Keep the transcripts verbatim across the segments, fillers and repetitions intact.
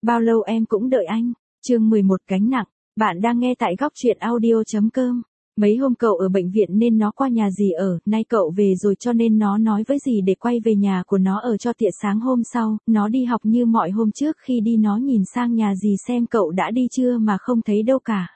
Bao lâu em cũng đợi anh. Chương mười một gánh nặng. Bạn đang nghe tại góc truyện audio.com. Mấy hôm cậu ở bệnh viện nên nó qua nhà dì ở, nay cậu về rồi cho nên nó nói với dì để quay về nhà của nó ở cho tiện sáng hôm sau, nó đi học như mọi hôm trước. Khi đi nó nhìn sang nhà dì xem cậu đã đi chưa mà không thấy đâu cả.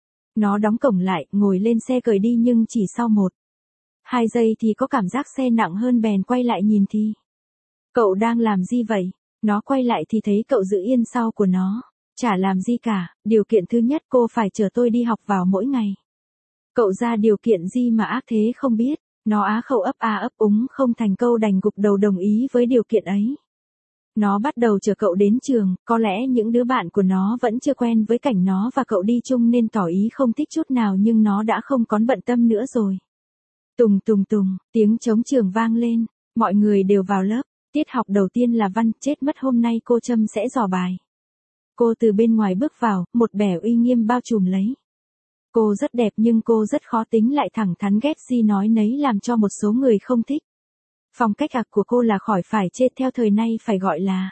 Nó đóng cổng lại, ngồi lên xe cởi đi nhưng chỉ sau một, hai giây thì có cảm giác xe nặng hơn bèn quay lại nhìn thì. Cậu đang làm gì vậy? Nó quay lại thì thấy cậu giữ yên sau của nó. Chả làm gì cả, điều kiện thứ nhất cô phải chở tôi đi học vào mỗi ngày. Cậu ra điều kiện gì mà ác thế không biết, nó á khẩu ấp a ấp úng không thành câu đành gục đầu đồng ý với điều kiện ấy. Nó bắt đầu chở cậu đến trường, có lẽ những đứa bạn của nó vẫn chưa quen với cảnh nó và cậu đi chung nên tỏ ý không thích chút nào nhưng nó đã không còn bận tâm nữa rồi. Tùng tùng tùng, tiếng trống trường vang lên, mọi người đều vào lớp, tiết học đầu tiên là văn, chết mất hôm nay cô Trâm sẽ dò bài. Cô từ bên ngoài bước vào, một vẻ uy nghiêm bao trùm lấy. Cô rất đẹp nhưng cô rất khó tính lại thẳng thắn ghét gì nói nấy làm cho một số người không thích. Phong cách ạc của cô là khỏi phải chê theo thời nay phải gọi là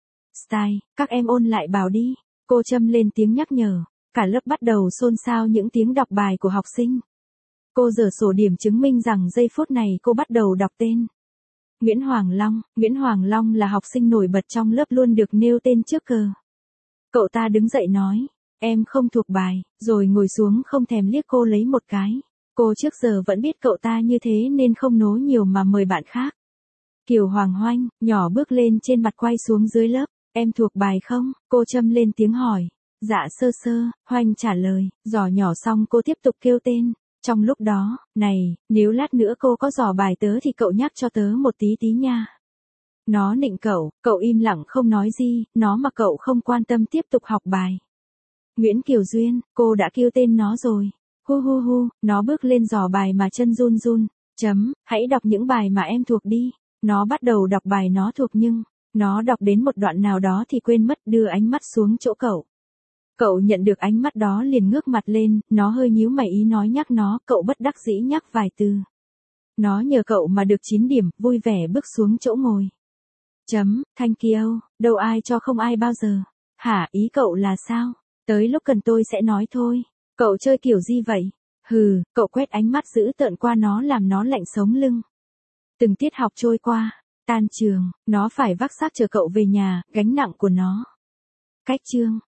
style, các em ôn lại bảo đi. Cô Trâm lên tiếng nhắc nhở, cả lớp bắt đầu xôn xao những tiếng đọc bài của học sinh. Cô giở sổ điểm chứng minh rằng giây phút này cô bắt đầu đọc tên. Nguyễn Hoàng Long, Nguyễn Hoàng Long là học sinh nổi bật trong lớp luôn được nêu tên trước cờ. Cậu ta đứng dậy nói, em không thuộc bài, rồi ngồi xuống không thèm liếc cô lấy một cái. Cô trước giờ vẫn biết cậu ta như thế nên không nố nhiều mà mời bạn khác. Kiều Hoàng Hoanh, nhỏ bước lên trên mặt quay xuống dưới lớp, em thuộc bài không? Cô Trâm lên tiếng hỏi. Dạ sơ sơ, Hoanh trả lời, dò nhỏ xong cô tiếp tục kêu tên. Trong lúc đó, này, nếu lát nữa cô có dò bài tớ thì cậu nhắc cho tớ một tí tí nha. Nó nịnh cậu, cậu im lặng không nói gì, nó mà cậu không quan tâm tiếp tục học bài. Nguyễn Kiều Duyên, cô đã kêu tên nó rồi. Hu hu hu, nó bước lên dò bài mà chân run run. Chấm, hãy đọc những bài mà em thuộc đi. Nó bắt đầu đọc bài nó thuộc nhưng, nó đọc đến một đoạn nào đó thì quên mất đưa ánh mắt xuống chỗ cậu. Cậu nhận được ánh mắt đó liền ngước mặt lên, nó hơi nhíu mày ý nói nhắc nó, cậu bất đắc dĩ nhắc vài từ. Nó nhờ cậu mà được chín điểm, vui vẻ bước xuống chỗ ngồi. Chấm, thank you, đâu ai cho không ai bao giờ. Hả, ý cậu là sao? Tới lúc cần tôi sẽ nói thôi. Cậu chơi kiểu gì vậy? Hừ, cậu quét ánh mắt dữ tợn qua nó làm nó lạnh sống lưng. Từng tiết học trôi qua, tan trường, nó phải vác xác chờ cậu về nhà, gánh nặng của nó. Cách chương,